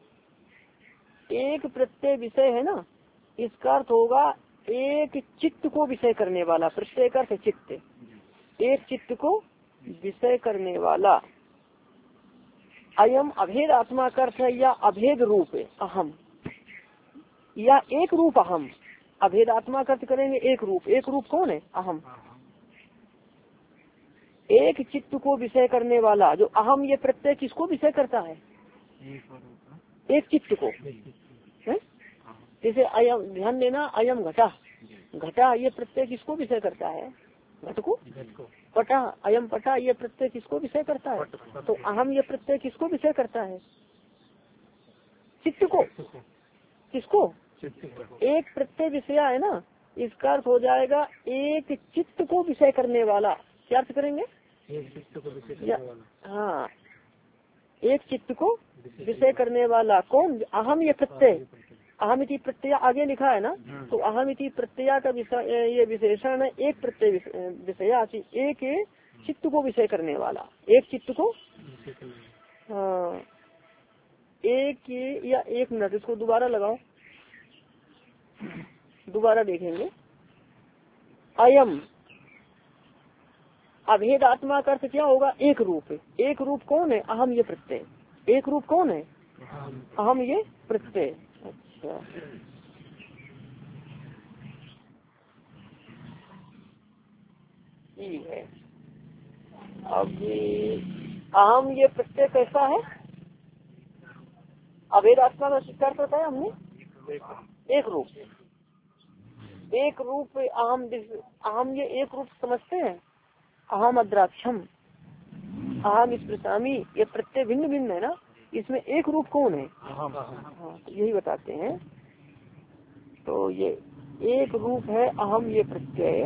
एक प्रत्यय विषय है ना, इसका अर्थ होगा एक चित्त को विषय करने वाला। प्रत्यय का अर्थ चित्त, एक चित्त को विषय करने वाला। अयम अभेद आत्मा का अर्थ है या अभेद रूप अहम, या एक रूप अहम। अभेद आत्मा का अर्थ करेंगे एक रूप। एक रूप कौन है? अहम। एक चित्त को विषय करने वाला जो अहम ये प्रत्यय किसको विषय करता है? एक चित्त को। जैसे अयम, ध्यान देना, अयम घटा, घटा ये प्रत्यय किसको विषय करता है? घट को। पटा, अयम पटा ये प्रत्यय किसको विषय करता है? तो अहम ये प्रत्यय किसको विषय करता है? चित्त को। किसको? एक प्रत्यय विषय है ना, इसका अर्थ हो जाएगा एक चित्त को विषय करने वाला। क्या अर्थ करेंगे? हाँ, एक चित्त को विषय करने वाला कौन? अहम ये प्रत्यय। अहम इति प्रत्यय आगे लिखा है ना, तो अहम इति प्रत्यय का ये विशेषण है एक प्रत्यय विषय, एक चित्त को विषय करने वाला। एक चित्त को, हाँ, एक या एक मिनट इसको दोबारा लगाओ, दोबारा देखेंगे। अयम अभेद आत्मा का अर्थ क्या होगा? एक रूप। एक रूप कौन है? अहम ये प्रत्यय। एक रूप कौन है? अहम ये प्रत्यय। अच्छा, ठीक है। अब अहम ये प्रत्यय कैसा है? अभेद आत्मा का स्वीकार करता है हमने एक रूप। एक रूप अहम ये एक रूप समझते हैं। अहम अद्राक्षम, अहम स्पृशामि, ये प्रत्यय भिन्न भिन्न है ना, इसमें एक रूप कौन है? हाँ, यही बताते हैं। तो ये एक रूप है अहम ये प्रत्यय।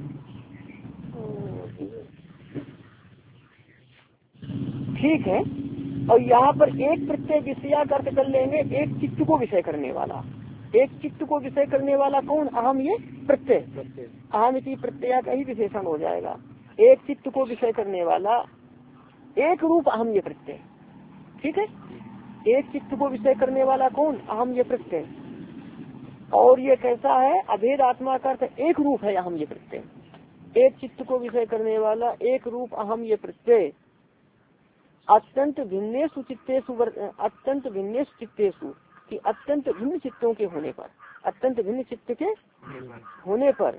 ठीक है। और यहाँ पर एक प्रत्यय विषय का अर्थ कर लेंगे एक चित्त को विषय करने वाला। एक चित्त को विषय करने वाला कौन? अहम ये प्रत्यय। अहम इति प्रत्यय का ही विशेषण हो जाएगा। एक चित्त को विषय करने वाला एक रूप अहम ये प्रत्यय। ठीक है। एक चित्त को विषय करने वाला कौन? अहम ये प्रत्यय। और ये कैसा है? अभेद आत्मा का अर्थ एक रूप है अहम ये प्रत्यय। एक चित्त को विषय करने वाला एक रूप अहम ये प्रत्यय अत्यंत भिन्नेषु चित्तेषु, अत्यंत भिन्नेषु चित्तेषु कि अत्यंत भिन्न चित्तों के होने पर, अत्यंत भिन्न चित्त के होने पर,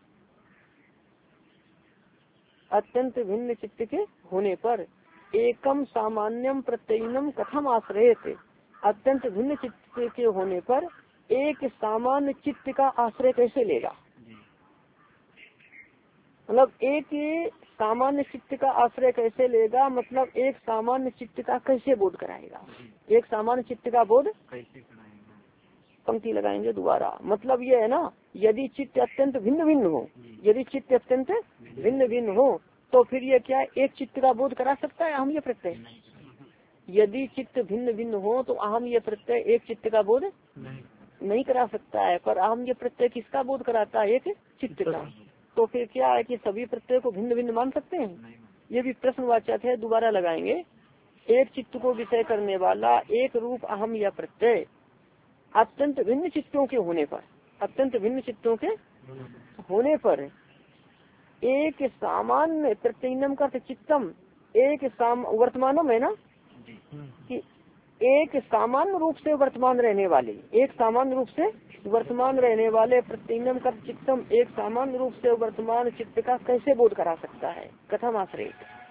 अत्यंत भिन्न चित्त के होने पर एकम सामान्यम प्रत्ययनम कथम आश्रयते। अत्यंत भिन्न चित्त के होने पर एक सामान्य चित्त का आश्रय कैसे लेगा? मतलब एक सामान्य चित्त का आश्रय कैसे लेगा, मतलब एक सामान्य चित्त का कैसे बोध कराएगा, एक सामान्य चित्त का बोध कैसे कराएगा। पंक्ति लगाएंगे दोबारा। मतलब ये है ना, यदि चित्त अत्यंत भिन्न भिन्न हो, यदि चित्त अत्यंत भिन्न भिन्न हो तो फिर ये क्या एक चित्त का बोध करा सकता है अहम ये प्रत्यय। यदि चित्त भिन्न भिन्न हो तो अहम ये प्रत्यय एक चित्त का बोध नहीं करा सकता है, पर अहम ये प्रत्यय किसका बोध कराता है, एक चित्त का। तो फिर क्या है कि सभी प्रत्यय को भिन्न भिन्न मान सकते हैं, ये भी प्रश्नवाचक है, दोबारा लगाएंगे। एक चित्त को विषय करने वाला एक रूप अहम या प्रत्यय अत्यंत भिन्न चित्तों के होने पर, अत्यंत भिन्न चित्तों के होने पर एक सामान्य प्रत्ययनम का चित्तम, एक वर्तमानम है ना कि एक सामान्य रूप से वर्तमान रहने वाले, एक सामान्य रूप से वर्तमान रहने वाले प्रत्ययनम का चित्तम, एक सामान्य रूप से वर्तमान चित्त का कैसे बोध करा सकता है, कथम आश्रय।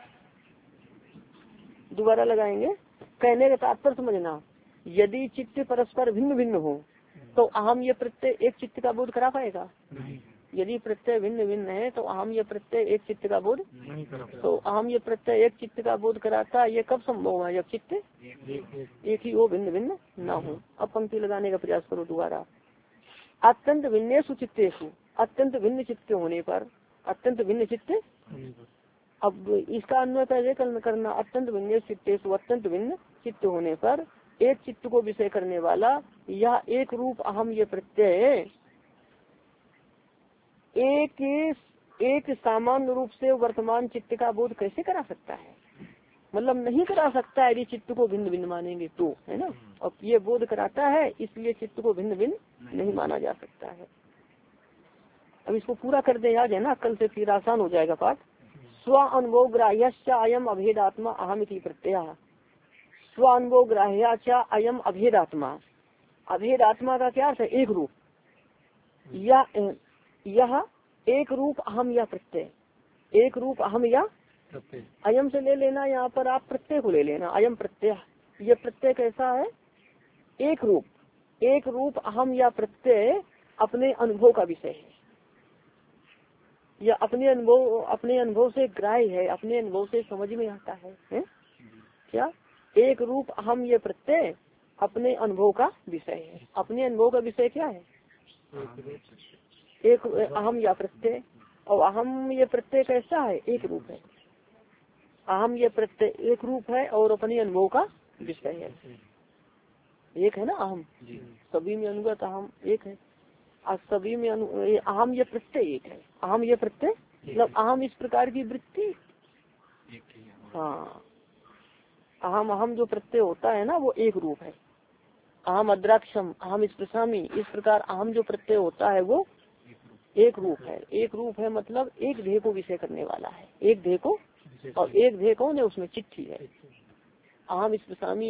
दोबारा लगाएंगे। कहने का तात्पर्य समझना, यदि चित्त परस्पर भिन्न भिन्न हो तो अहम ये प्रत्यय एक चित्त का बोध करा पाएगा। यदि प्रत्यय भिन्न भिन्न है तो अहम ये प्रत्यय एक चित्त का बोध नहीं करा, तो अहम ये प्रत्यय एक चित्त का बोध कराता, ये कब संभव है, जब चित्त एक ही हो, भिन्न भिन्न ना हो। अब पंक्ति लगाने का प्रयास करो दोबारा। अत्यंत भिन्नेषु चित्तेषु, अत्यंत भिन्न चित्त होने पर, अत्यंत भिन्न चित्त, अब इसका अन्वय पहले करना। अत्यंत भिन्न चित्तेषु, अत्यंत भिन्न चित्त होने पर एक चित्त को विषय करने वाला या एक रूप अहम ये प्रत्यय एक सामान्य रूप से वर्तमान चित्त का बोध कैसे करा सकता है, मतलब नहीं करा सकता है यदि चित्त को भिन्न भिन्न मानेंगे तो, है ना। और ये बोध कराता है, इसलिए चित्त को भिन्न भिन्न नहीं माना जा सकता है। अब इसको पूरा कर दे याद है ना, कल से फिर आसान हो जाएगा पाठ। स्व अनुभव ग्राह्यश्च अयम अभेदात्मा अहमिति प्रत्यय। स्व अनुभव ग्राह्यश्च अयम अभेदात्मा, अभेदात्मा का क्या अर्थ है, एक रूप, यह एक रूप अहम या प्रत्यय, एक रूप अहम या अयम से ले लेना, यहाँ पर आप प्रत्यय को ले लेना, अयम प्रत्यय। ये प्रत्यय कैसा है, एक रूप अहम या प्रत्यय अपने अनुभव का विषय है, या अपने अनुभव से ग्राह्य है, अपने अनुभव से समझ में आता है? क्या एक रूप अहम ये प्रत्यय अपने अनुभव का विषय है। अपने अनुभव का विषय क्या है, एक अहम या प्रत्यय। और अहम ये प्रत्यय कैसा है, एक रूप है। अहम ये प्रत्यय एक रूप है और अपने अनुभव का विषय है, एक है ना अहम, सभी में अनुगत अहम एक है, और सभी में अहम ये प्रत्यय एक है। अहम ये प्रत्यय मतलब अहम इस प्रकार की वृत्ति, हाँ अहम जो प्रत्यय होता है ना वो एक रूप है। अहम अद्राक्षम, अहम स्पृशामि, इस प्रकार अहम जो प्रत्यय होता है वो एक रूप है। एक रूप है मतलब एक ध्येय को विषय करने वाला है, एक ध्येय को, और एक ध्येय कौन है, उसमें चित्त ही है। अहम स्पृशामि,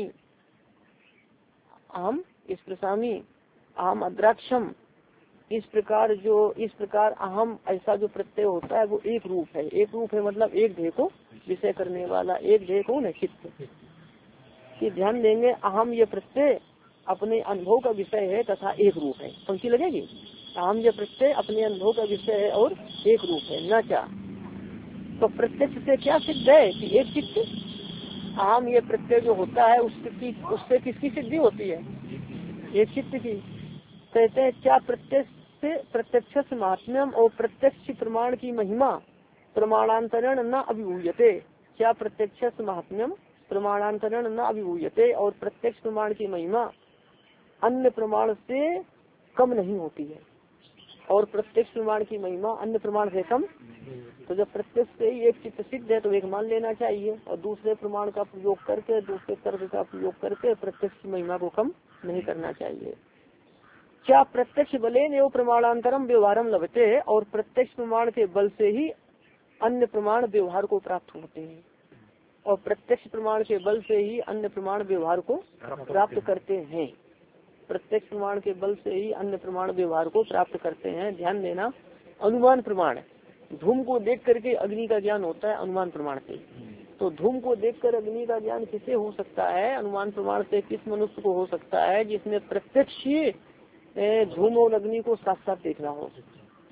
अहम अद्राक्षम, इस प्रकार अहम ऐसा जो प्रत्यय होता है वो एक रूप है। एक रूप है मतलब एक ध्येय को विषय करने वाला, एक ध्येय कौन है, चित्त। कि ध्यान देंगे अहम ये प्रत्यय अपने अनुभव का विषय है तथा एक रूप है। पंक्ति लगेगी, अहम ये प्रत्यय अपने अनुभव का विषय है और एक रूप है। न क्या तो प्रत्यक्ष से क्या सिद्ध है कि एक चित्त, अहम ये प्रत्यय जो होता है उससे किसकी सिद्धि होती है, एक चित्त की। कहते हैं क्या प्रत्यक्ष महात्म्यम और प्रत्यक्ष प्रमाण की महिमा प्रमाणांतरण न अभिभूयते। क्या प्रत्यक्ष महात्म्यम प्रमाणांतरण न अभिभूयते, और प्रत्यक्ष प्रमाण की महिमा अन्य प्रमाण से कम नहीं होती है, और प्रत्यक्ष प्रमाण की महिमा अन्य प्रमाण से कम। तो जब प्रत्यक्ष से ही एक चित्त सिद्ध है तो एक मान लेना चाहिए, और दूसरे प्रमाण का प्रयोग करके, दूसरे तर्क का प्रयोग करके प्रत्यक्ष की महिमा को कम नहीं करना चाहिए। क्या प्रत्यक्ष बलेन एवं प्रमाणांतरम व्यवहारम लभते, और प्रत्यक्ष प्रमाण के बल से ही अन्य प्रमाण व्यवहार को प्राप्त होते हैं, और प्रत्यक्ष प्रमाण के बल से ही अन्य प्रमाण व्यवहार को प्राप्त करते हैं। प्रत्यक्ष प्रमाण के बल से ही अन्य प्रमाण व्यवहार को प्राप्त करते हैं। ध्यान देना, अनुमान प्रमाण, धूम को देख करके अग्नि का ज्ञान होता है अनुमान प्रमाण से। तो धूम को देखकर अग्नि का ज्ञान किसे हो सकता है, अनुमान प्रमाण से किस मनुष्य को हो सकता है, जिसने प्रत्यक्ष धूम और अग्नि को साथ साथ देख रहा हो,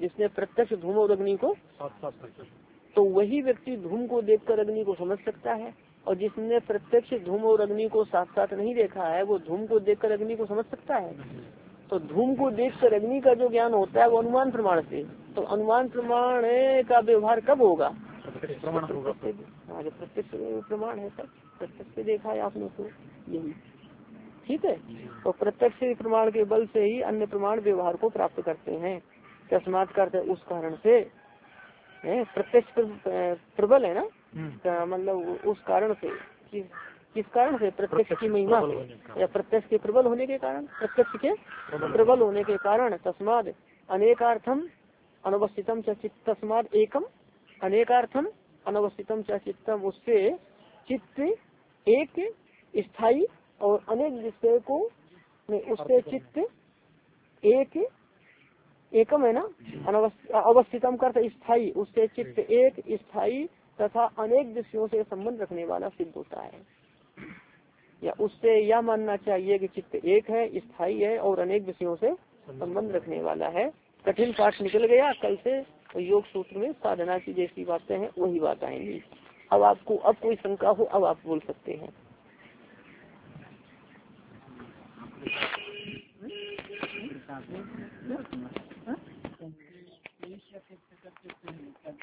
जिसने प्रत्यक्ष धूम और अग्नि को, तो वही व्यक्ति धूम को देखकर अग्नि को समझ सकता है। और जिसने प्रत्यक्ष धूम और अग्नि को साथ साथ नहीं देखा है वो धूम को देखकर अग्नि को समझ सकता है। तो धूम को देखकर अग्नि का जो ज्ञान होता है वो अनुमान प्रमाण से। तो अनुमान प्रमाण का व्यवहार कब होगा? प्रत्यक्ष प्रमाण है सर, प्रत्यक्ष से देखा है आपने तो यही ठीक है। तो प्रत्यक्ष प्रमाण के बल से ही अन्य प्रमाण व्यवहार को प्राप्त करते हैं। तस्मात् करते उस कारण से प्रत्यक्ष प्रबल है ना, मतलब उस कारण से, किस कारण से? प्रत्यक्ष की महिमा से या प्रत्यक्ष के प्रबल होने के कारण, प्रत्यक्ष के प्रबल होने के कारण। तस्माद अनेकार्थम अनवस्थितम च चित्त, तस्माद एकम अनेकार्थम अनवस्थितम च चित्तम, उससे चित्त एक स्थायी और अनेक विषय को, उससे चित्त एक एकम है ना, अवस्थितम का स्थायी, उससे चित्त एक स्थायी तथा अनेक विषयों से संबंध रखने वाला सिद्ध होता है। या उससे यह मानना चाहिए कि चित्त एक है, स्थायी है और अनेक विषयों से संबंध रखने वाला है। कठिन पाठ निकल गया। कल से योग सूत्र में साधना की जैसी बातें हैं वही बात आएंगी। अब आपको अब कोई शंका हो अब आप बोल सकते हैं।